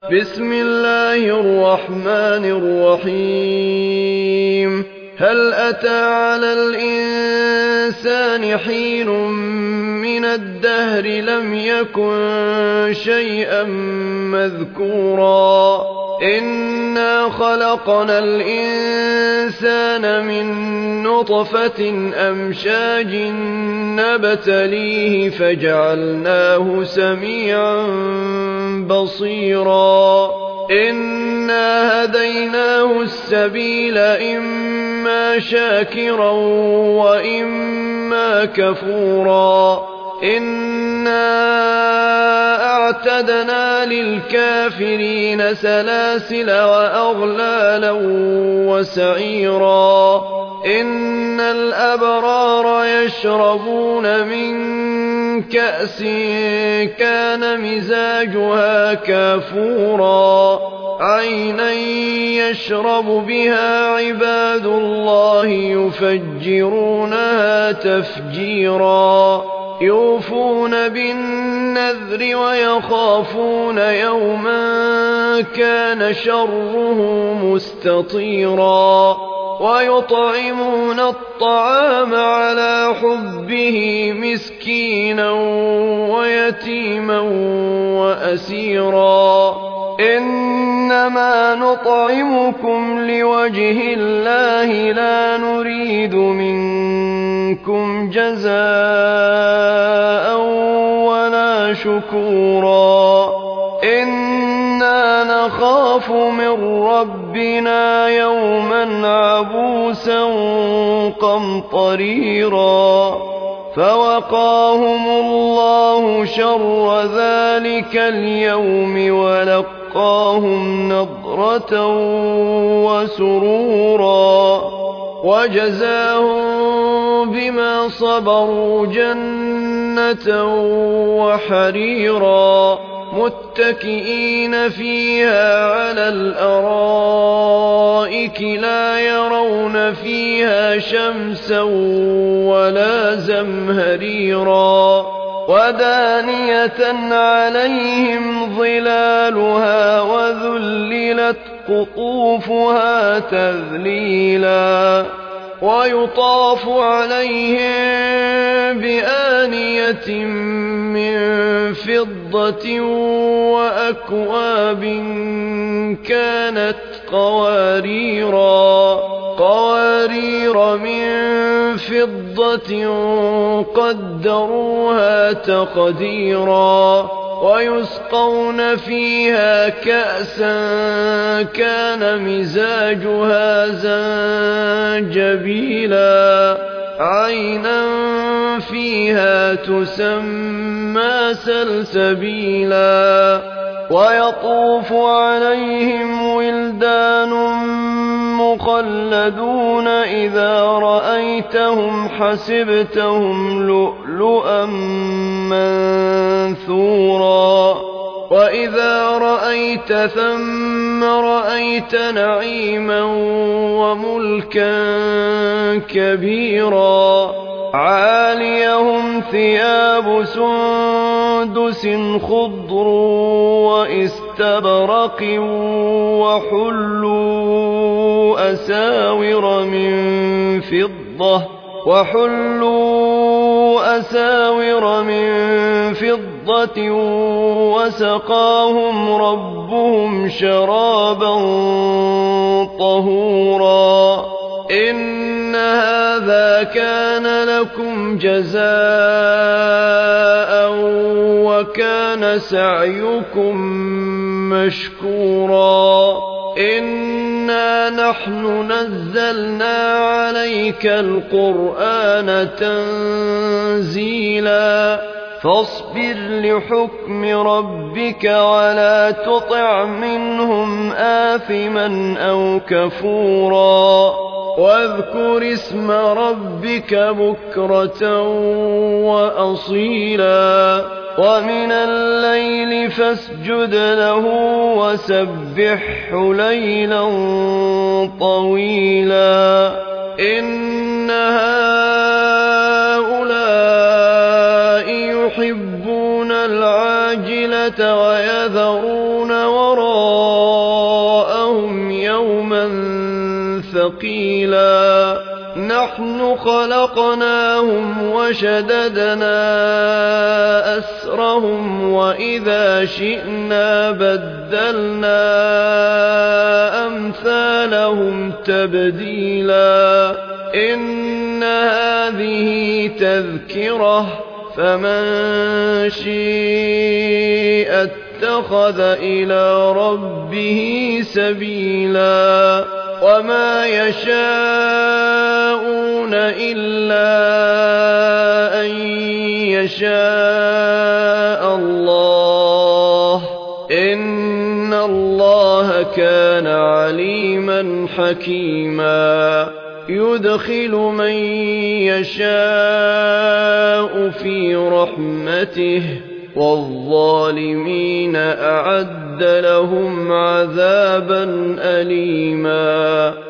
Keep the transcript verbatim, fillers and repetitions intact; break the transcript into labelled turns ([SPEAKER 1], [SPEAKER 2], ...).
[SPEAKER 1] بسم الله الرحمن الرحيم هل أتى على الإنسان حين من الدهر لم يكن شيئا مذكورا إنا خلقنا الإنسان من نطفة أمشاج نبتليه فجعلناه سميعا بصيرا إنا هديناه السبيل إما شاكرا وإما كفورا إنا أعتدنا للكافرين سلاسل وأغلالا وسعيرا إن الأبرار يشربون من كأس كان مزاجها كافورا عينا يشرب بها عباد الله يفجرونها تفجيرا يوفون بالنذر ويخافون يوما كان شره مستطيرا ويطعمون الطعام على حبه مسكينا ويتيما وأسيرا إنما نطعمكم لوجه الله لا نريد منكم جزاء ولا شكورا إنا نخاف من ربنا يوما عبوسا قمطريرا فوقاهم الله شر ذلك اليوم ولقاهم نضرة وسرورا وجزاهم بما صبروا جنة وحريرا متكئين فيها على الأرائك لا يرون فيها شمسا ولا زمهريرا ودانية عليهم ظلالها وذللت قطوفها تذليلا ويطاف عليهم بآنية من فضة وأكواب كانت قواريرا قوارير من فضة قدروها تقديرا ويسقون فيها كأسا كان مزاجها زنجبيلا عينا فيها تسمى سلسبيلا ويطوف عليهم ولدان مخلدون إذا رأيتهم حسبتهم لؤلؤا منثورا وإذا رأيت ثم رأيت نعيما وملكا كبيرا عاليهم ثياب سندس خضر واستبرق وحلوا أساور من فضة وحلوا أساور من فضة وسقاهم ربهم شرابا طهورا إن هذا كان لكم جزاء وكان سعيكم مشكورا إنا نحن نزلنا عليك القرآن تنزيلا فاصبر لحكم ربك ولا تطع منهم آثما أو كفورا واذكر اسم ربك بكرة وأصيلا ومن الليل فاسجد له وسبحه ليلا طويلا إن هؤلاء يحبون العاجلة ويذرون وراءهم وراءهم يوما ثقيلا نحن خلقناهم وشددنا أسرهم وإذا شئنا بدلنا أمثالهم تبديلا إن هذه تذكرة فمن شاء اتخذ إلى ربه سبيلا وما يشاءون إلا أن يشاء الله إن الله كان عليما حكيما يدخل من يشاء في رحمته والظالمين أعد لهم عذابا أليما